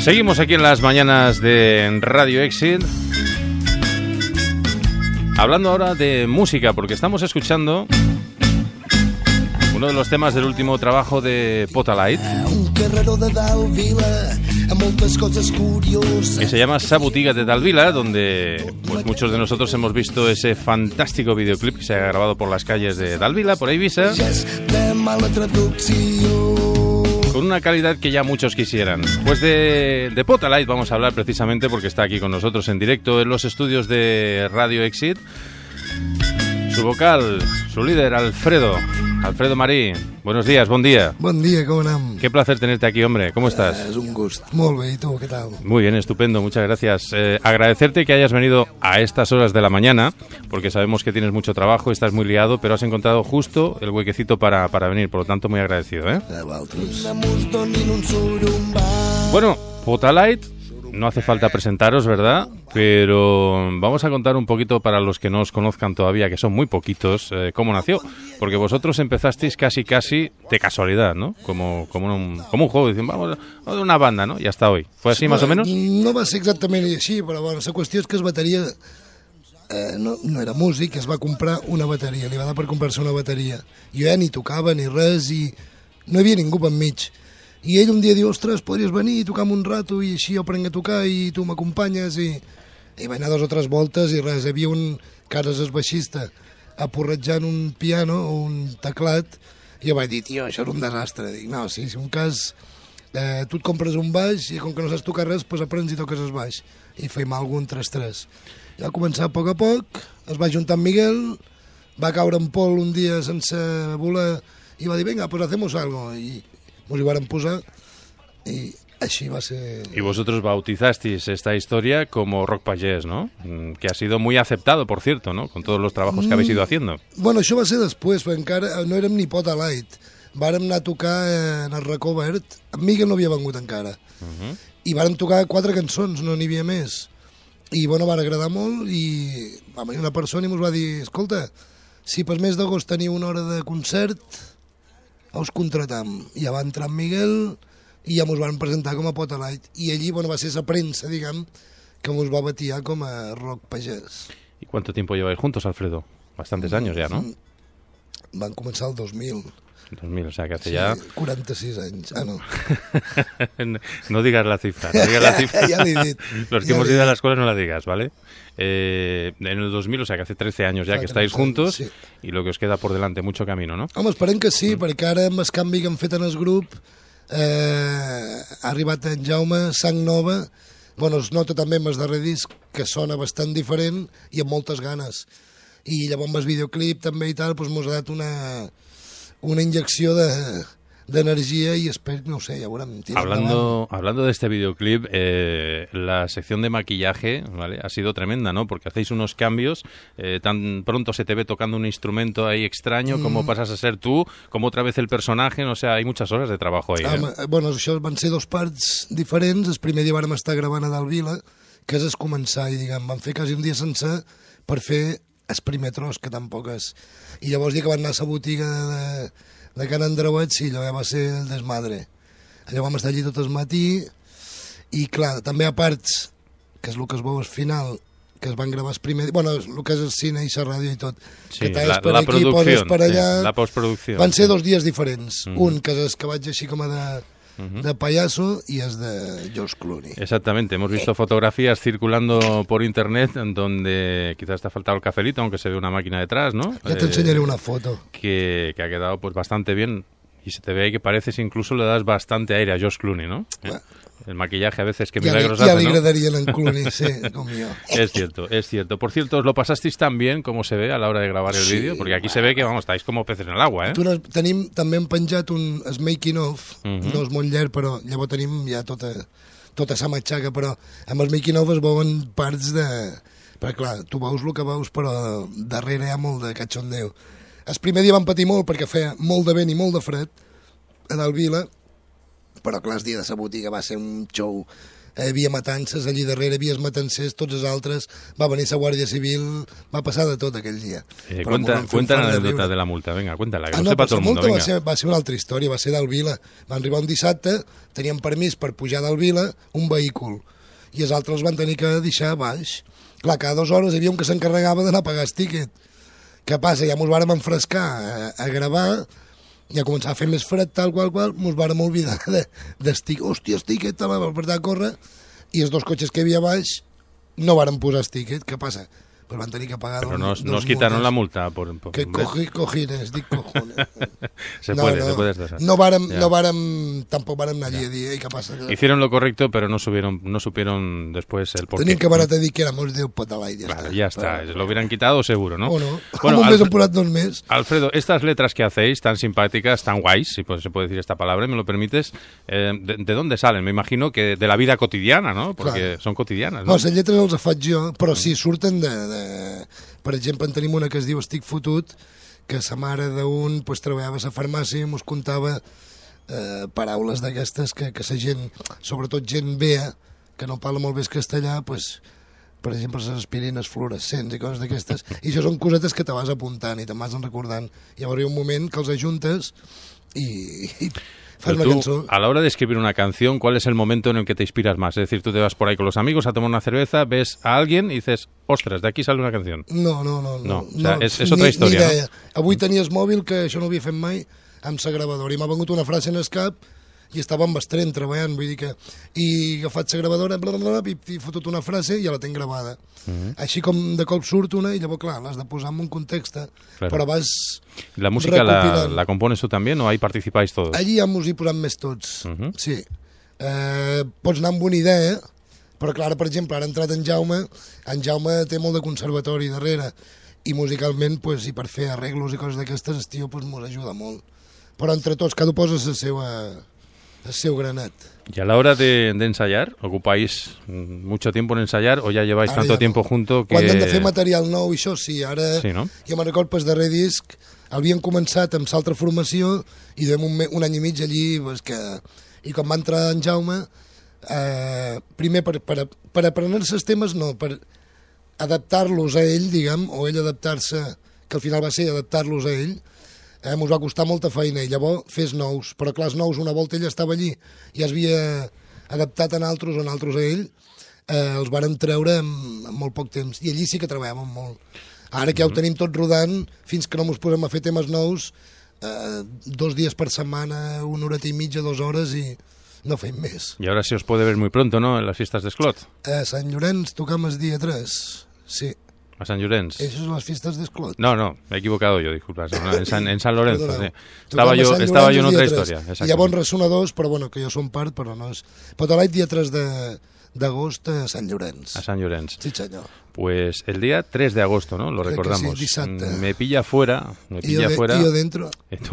Seguimos aquí en las mañanas de Radio Exit, hablando ahora de música, porque estamos escuchando uno de los temas del último trabajo de Potalight, que se llama Sa botiga de Dalvila, donde pues muchos de nosotros hemos visto ese fantástico videoclip que se ha grabado por las calles de Dalvila, por Eivissa, con una calidad que ya muchos quisieran. Pues de Potalight vamos a hablar precisamente porque está aquí con nosotros en directo en los estudios de Radio Exit su vocal, su líder, Alfredo Marí. Buenos días, buen día. Bon dia, com anem? Qué placer tenerte aquí, hombre. ¿Cómo estás? És un gust. Molt bé, i tu, què tal? Muy bien, estupendo, muchas gracias. Agradecerte que hayas venido a estas horas de la mañana, porque sabemos que tienes mucho trabajo, estás muy liado, pero has encontrado justo el huequecito para venir, por lo tanto, muy agradecido, ¿eh? A vosaltres. Bueno, Potalight, no hace falta presentaros, ¿verdad? Pero vamos a contar un poquito para los que no os conozcan todavía, que son muy poquitos, cómo nació. Porque vosotros empezasteis casi de casualidad, ¿no? Como un juego, dicen, vamos a una banda, ¿no? Y hasta hoy. ¿Fue así más o menos? No va ser exactament així, però bueno, la qüestió és que es bateria no era músic, es va comprar una bateria, li va dar per comprar-se una bateria. Jo ja ni tocava ni res i no hi havia ningú per mig. I ell un dia diu, ostres, podries venir i tocar un rato i així jo aprenc a tocar i tu m'acompanyes i vaig anar 2 o 3 voltes i res, hi havia un cares el baixista aporretjant un piano o un teclat i jo vaig dir, tio, això és un desastre. Dic, no, sí, si un cas tu et compres un baix i com que no saps tocar res, doncs aprens i toques el baix i fem algun 3-3. I va començar a poc, es va juntar amb Miguel, va caure en Pol un dia sense voler i va dir, venga, pues hacemos algo i nos hi varen posar i així va ser. Y vosotros bautizasteis esta historia como Rock Pagès, ¿no? Que ha sido muy aceptado, por cierto, ¿no? Con todos los trabajos que habéis ido haciendo. Bueno, això va ser després, perquè encara no érem ni Potalight. Vàrem anar a tocar en el racó verd. En Miguel no havia vengut encara. I vàrem tocar 4 cançons, no n'hi havia més. I, bueno, va agradar molt i va venir una persona i ens va dir, escolta, si per mes d'agost teniu una hora de concert, us contratam. I ja va entrar en Miguel i ja ens van presentar com a Potalight. I allí, bueno, va ser la premsa, diguem, que ens va batiar com a Rock Pagès. ¿Y cuánto tiempo lleváis juntos, Alfredo? Bastantes años ya, ¿no? Van començar el 2000. 2000, o sea, que hace Sí, ya... 46 anys. Ah, no. No digas la cifra, no digas la cifra. Ja l'he dit. Los que hemos ido a la escuela no la digas, ¿vale? En el 2000, o sea, que hace 13 años ya que estáis juntos, sí. Y lo que os queda por delante, mucho camino, ¿no? Home, esperem que sí, perquè ara amb el canvi que hem fet en el grup ha arribat en Jaume, sang nova, bueno, es nota també amb el darrer disc que sona bastant diferent i amb moltes ganes. I llavors amb el videoclip també i tal, doncs mos ha dat una inyecció d'energia y espero, no sé, ya veurem. Hablando de este videoclip, la sección de maquillaje, ¿vale? Ha sido tremenda, ¿no? Porque hacéis unos cambios, tan pronto se te ve tocando un instrumento ahí extraño, como pasas a ser tú, como otra vez el personaje, o sea, hay muchas horas de trabajo ahí. Bueno, això van ser 2 parts diferents. El primer dia vàrem estar gravant a Dalvila, que és començar, i diguem, vam fer quasi un dia sencer per fer el primer tros, que tampoc és. I llavors dia que van anar a la botiga de Can Andreuet, sí, allò ja va ser el desmadre. Allò vam estar allí tot el matí i, clar, també a parts, que és el que es veu al final, que es van gravar el primer... Bueno, el que és el cine i la ràdio i tot. Sí, que talles per aquí, poses per allà... Sí, la postproducció. Van ser 2 dies diferents. Un, que és el que vaig així com a de payaso, y es de George Clooney. Exactamente, hemos visto fotografías circulando por internet en donde quizás te ha faltado el cafelito, aunque se ve una máquina detrás, ¿no? Ya te enseñaré una foto. Que ha quedado pues bastante bien y se te ve ahí que pareces incluso le das bastante aire a George Clooney, ¿no? El maquillaje a veces que milagros hace, ¿no? Ya le agradaría en Clooney, sí, conmigo. Es cierto, es cierto. Por cierto, ¿os lo pasasteis tan bien como se ve a la hora de grabar el vídeo? Porque aquí se ve que, vamos, estáis como peces en el agua, ¿eh? Tenim també hem penjat un making of, no és molt llarg, però llavors tenim ja tota la matxaca, però amb el making of es veuen parts de... Perquè, clar, tu veus el que veus, però darrere hi ha molt de cachondeo. El primer dia vam patir molt perquè feia molt de vent i molt de fred a Dalvila, però clar, el dia de la botiga va ser un show hi havia matances allí darrere, hi havia els matancers, tots els altres, va venir la Guàrdia Civil, va passar de tot aquell dia. Cuenta la anécdota de la multa, venga, cuéntala, que no, sepa todo el mundo, venga. Va ser una altra història, va ser del Vila. Va arribar un dissabte, teníem permís per pujar del Vila un vehicle, i els altres van tenir que deixar baix. Clar, cada 2 hores hi havia un que s'encarregava d'anar a pagar el tíquet. Què passa? Ja mos vàrem enfrescar a gravar, ja començava a fer més fred, tal qual, mos vàrem oblidar d'estic. Hòstia, el tíquet, per a córrer, i els 2 cotxes que hi havia baix no vàrem posar el tíquet. Què passa? Pues van tenir que pagar Pero no os quitaron la multa por que cojines, dic cojones. se puede estresar. Tampoc vàrem anar allí a dir, què passa? Hicieron lo correcto, pero no supieron después el porqué. Teníem que venir a dir que éramos del Potalay, ya está. Lo hubieran quitado seguro, ¿no? O no. Bueno, un mes han posat 2 meses. Alfredo, estas letras que hacéis, tan simpáticas, tan guays, si se puede decir esta palabra, me lo permites, ¿de dónde salen? Me imagino que de la vida cotidiana, ¿no? Porque son cotidianas, ¿no? No, les lletres les faig jo, però sí, surten per exemple, en tenim una que es diu Estic fotut, que sa mare d'un pues, treballava a la farmàcia i mos contava paraules d'aquestes que la gent, sobretot gent vea, que no parla molt bé el castellà, pues, per exemple, les aspirines fluorescents i coses d'aquestes, i això són cosetes que te vas apuntant i te'n vas recordant. I llavors hi ha un moment que els ajuntes i fas una cançó. A la hora de escribir una canción, ¿cuál es el momento en el que te inspiras más? Es decir, tú te vas por ahí con los amigos a tomar una cerveza, ves a alguien y dices, ostras, de aquí sale una canción. No. O sea, és otra història, ni idea. No? Avui tenies mòbil, que això no ho havia fet mai, amb la gravadora, i m'ha vengut una frase en el cap i estava amb estrent treballant, vull dir que... I he agafat la gravadora, i he fotut una frase i ja la tenc gravada. Així com de cop surt una, i llavors, clar, l'has de posar en un context, però vas... ¿La música la compones tú también o ahí participáis todos? Allí ja mos hi posem més tots, sí. Pots anar amb una idea, però clar, per exemple, ara ha entrat en Jaume té molt de conservatori darrere, i musicalment, pues, i per fer arreglos i coses d'aquestes, el tio pues, mos ajuda molt. Però entre tots, cada posa el seu granet. ¿Y a la hora de ensayar, ocupáis mucho tiempo en ensayar o ya lleváis tanto tiempo junto que... Quan hem de fer material nou i això, sí, ara sí, no? Jo me'n recordo el darrer disc, havíem començat amb l'altra formació i duem un any i mig allí, pues, i quan va entrar en Jaume, primer per aprendre-se els temes, no, per adaptar-los a ell, diguem, o ell adaptar-se, que al final va ser adaptar-los a ell, mos va costar molta feina i llavors fes nous, però clar, els nous una volta ell estava allí i es havia adaptat a altres o a altres a ell, els varen treure en molt poc temps i allí sí que treballàvem molt. Ara que ja ho tenim tot rodant, fins que no mos posem a fer temes nous, 2 dies per setmana, 1 horeta i mitja, 2 hores i no fem més. Y ahora se os puede ver muy pronto, ¿no?, en las fiestas de Esclot. A Sant Llorenç tocam el dia 3, sí. A Sant Llorenç. Eso son las fiestas de Esclot. No, me he equivocado yo, disculpa. En San Lorenzo, sí. Estaba yo en otra historia. I llavors ressonadors, però bueno, que jo som part, però no és... Potalay, dia 3 d'agost a Sant Llorenç. A Sant Llorenç. Sí, senyor. Pues el día 3 de agosto, ¿no? Lo recordamos. Sí, me pilla fuera. Y yo dentro.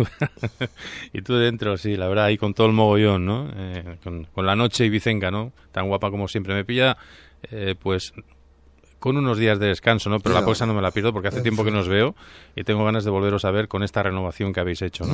Y tú dentro, sí, la verdad, ahí con todo el mogollón, ¿no? Con la noche ibicenca, ¿no? Tan guapa como siempre. Me pilla, pues... con unos días de descanso, ¿no? Pero la cosa no me la pierdo porque hace tiempo que no os veo y tengo ganas de volveros a ver con esta renovación que habéis hecho, ¿no?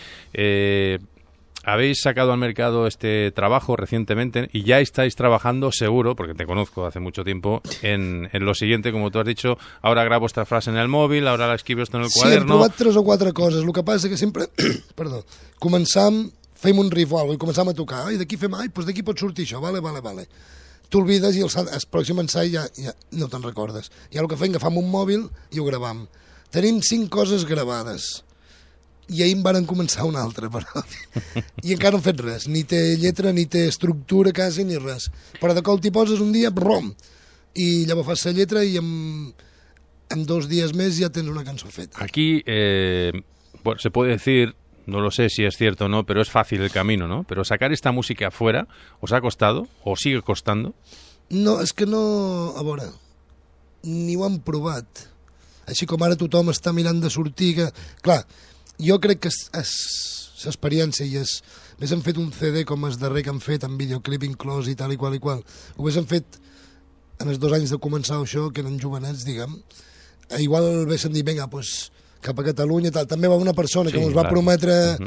Habéis sacado al mercado este trabajo recientemente y ya estáis trabajando, seguro, porque te conozco hace mucho tiempo, en lo siguiente, como tú has dicho, ahora grabo esta frase en el móvil, ahora la escribo esto en el quaderno... Sí, hem provat 3 o 4 coses. El que passa que sempre... Perdó. Començam, fem un riff o alguna cosa i començam a tocar. I d'aquí fem... Doncs d'aquí pot sortir això. Vale. T'olvides i el pròxim ensai ja no te'n recordes. I el que fem, agafam un mòbil i ho gravam. Tenim 5 coses gravades. I ahir en varen començar una altra, però... I encara no hem fet res. Ni té lletra, ni té estructura quasi, ni res. Però de cop t'hi poses un dia, brom! I llavors fas la lletra i en 2 dies més ja tens una cançó feta. Aquí, bueno, se puede decir... No lo sé si es cierto o no, pero es fácil el camino, ¿no? Pero sacar esta música afuera, ¿os ha costado? ¿O sigue costando? No, és que no... A veure, ni ho han provat. Així com ara tothom està mirant de sortir... Clar, jo crec que és l'experiència i és... Més hem fet un CD com el darrer que han fet, amb videoclip inclòs i tal i qual. Ho més hem fet en els 2 anys de començar això, que eren jovenets, diguem. Igual véssim dir, vinga, doncs... cap a Catalunya, tal. També va una persona que ens va prometre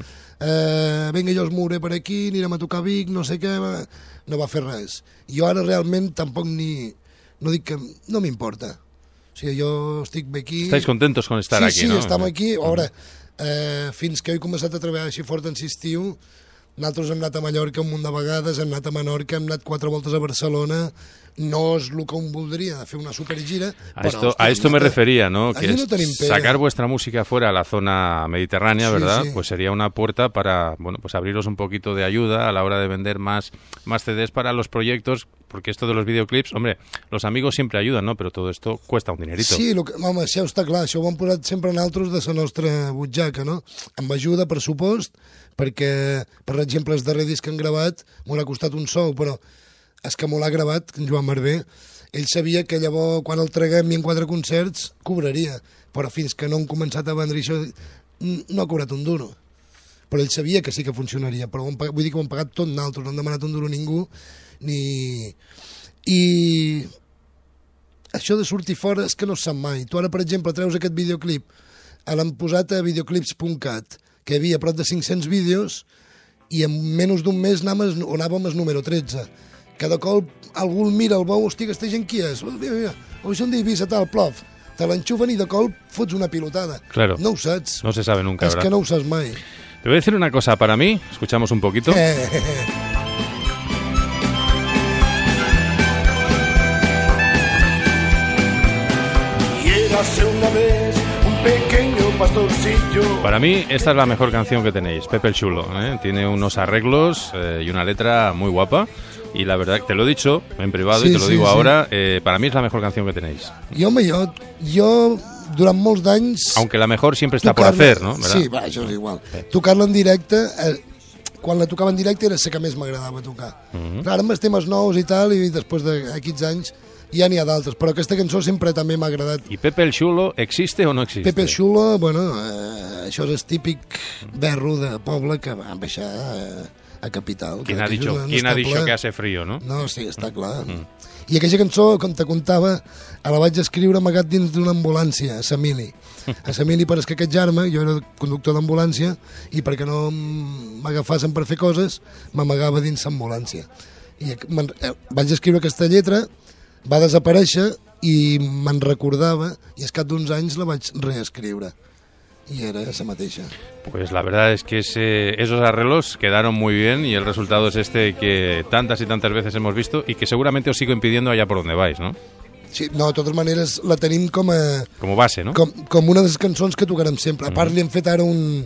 vinga, jo els mouré per aquí, anirem a tocar Vic, no sé què, no va fer res. Jo ara realment tampoc no dic que no m'importa. O sigui, jo estic bé aquí... Estáis contentos con estar aquí, no? Sí, estem aquí. A veure, fins que he començat a treballar així fort en estiu, nosaltres hem anat a Mallorca un munt de vegades, hem anat a Menorca, hem anat 4 voltes a Barcelona, no es lo que un voldria, de fer una supergira... A esto me refería, ¿no? Que no sacar vuestra música fuera a la zona mediterránea, sí, ¿verdad? Sí. Pues sería una puerta para, bueno, pues abriros un poquito de ayuda a la hora de vender más CDs para los proyectos, porque esto de los videoclips, hombre, los amigos siempre ayudan, ¿no? Pero todo esto cuesta un dinerito. Sí, home, això està clar, això ho hem posat sempre nosaltres de la nostra butxaca, no? Amb ajuda, per supost, perquè, per exemple, el darrer disc que han gravat m'ho ha costat un sou, però és que m'ho l'ha gravat en Joan Marvé. Ell sabia que llavors, quan el traguem i en 4 concerts, cobraria, però fins que no han començat a vendre això, no ha cobrat un duro. Però ell sabia que sí que funcionaria, però vull dir que ho han pagat tot nosaltres, no han demanat un duro a ningú, I això de sortir fora és que no se sap mai. Tu ara, per exemple, treus aquest videoclip, l'han posat a videoclips.cat, que hi havia prop de 500 vídeos, i en menys d'un mes anàvem al número 13. Cada cop algú el mira, el veu, hòstia, aquesta gent qui és? Mira, avui són d'Eivissa, tal, plof. Te l'enxufen i de cop fots una pilotada. Claro. No ho saps. No se sabe nunca, és ¿verdad? Que no ho saps mai. Te voy a decir una cosa, para mí, escuchamos un poquito. Una vez un pequeño pastorcillo. Para mí esta es la mejor canción que tenéis, Pepe el Chulo, ¿eh? Tiene unos arreglos y una letra muy guapa y la verdad que te lo he dicho en privado y te lo digo ahora, para mí es la mejor canción que tenéis. I home, jo durant molts d'anys... Aunque la mejor siempre está por hacer, ¿no? ¿Verdad? Sí, va, això és igual. Tocar-la en directe, quan la tocava en directe era la que més m'agradava tocar. Clar, amb els temes nous i tal, i després d'aquests anys ja n'hi ha d'altres, però aquesta cançó sempre també m'ha agradat. ¿Y Pepe el Chulo existe o no existe? Pepe el Chulo, bueno, això és el típic berro de poble que va baixar a capital. ¿Quién ha dicho que hace frío, no? No, sí, està clar. I aquella cançó, com te contava, la vaig escriure amagat dins d'una ambulància, a Samili. A Samili per escaquejar-me, jo era conductor d'ambulància, i perquè no m'agafassen per fer coses, m'amagava dins l'ambulància. I vaig escriure aquesta lletra, va desaparèixer i me'n recordava i al cap d'uns anys la vaig reescriure y era esa mateixa. Pues la verdad es que esos arreglos quedaron muy bien y el resultado es este que tantas y tantas veces hemos visto y que seguramente os sigo impidiendo allá por donde vais, ¿no? Sí, no, de totes maneres la tenim com base, no? Com una de les cançons que tocarem sempre. A part li hem fet ara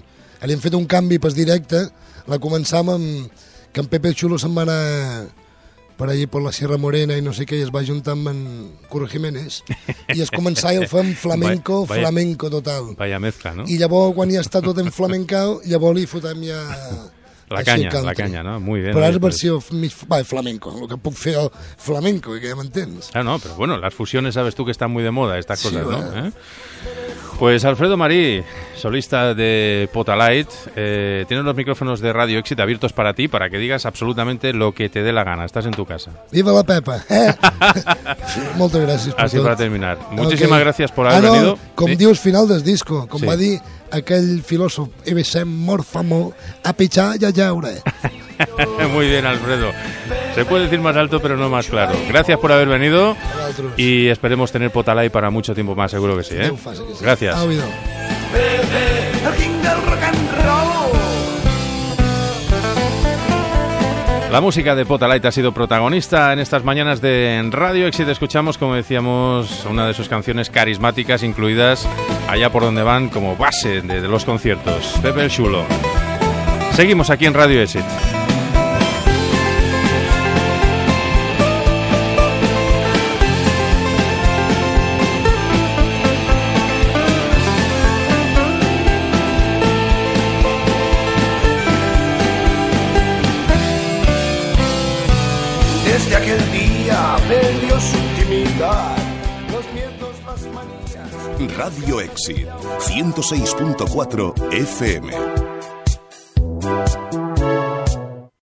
un canvi per directe, la començam amb que en Pepe el Chulo se'n va anar per allí per la Sierra Morena i no sé què, i es va juntar amb en Curro Jiménez i es començava i el fem flamenco total. Vaya mezcla, ¿no? I llavors, quan ja està tot enflamencau, llavors li fotem ja... La canya, ¿no? Muy bien. Però és versió flamenco, el que puc fer el flamenco, que ja m'entens. Ah, no, pero bueno, las fusiones sabes tú que están muy de moda, estas cosas, sí, ¿no? Pues Alfredo Marí, solista de Potalight, tienes los micrófonos de Radio Exit abiertos para ti, para que digas absolutamente lo que te dé la gana. Estás en tu casa. Viva la Pepa! Moltes gràcies per Así tot. para terminar. Muchísimas gracias por haber venido. Com ¿Sí? dius final del disco, com Sí. va dir aquell filòsof Evesem Morfamo, a pitjar i a llaure. Muy bien, Alfredo. Se puede decir más alto, pero no más claro. Gracias por haber venido y esperemos tener Potalight para mucho tiempo más, seguro que sí, ¿eh? Gracias. El king del rock and roll. La música de Potalight ha sido protagonista en estas mañanas de Radio Exit. Escuchamos, como decíamos, una de sus canciones carismáticas incluidas allá por donde van como base de los conciertos. Pepe el Chulo. Seguimos aquí en Radio Exit. Desde aquel día perdió su intimidad, los miedos, las manías. Radio Exit 106.4 FM.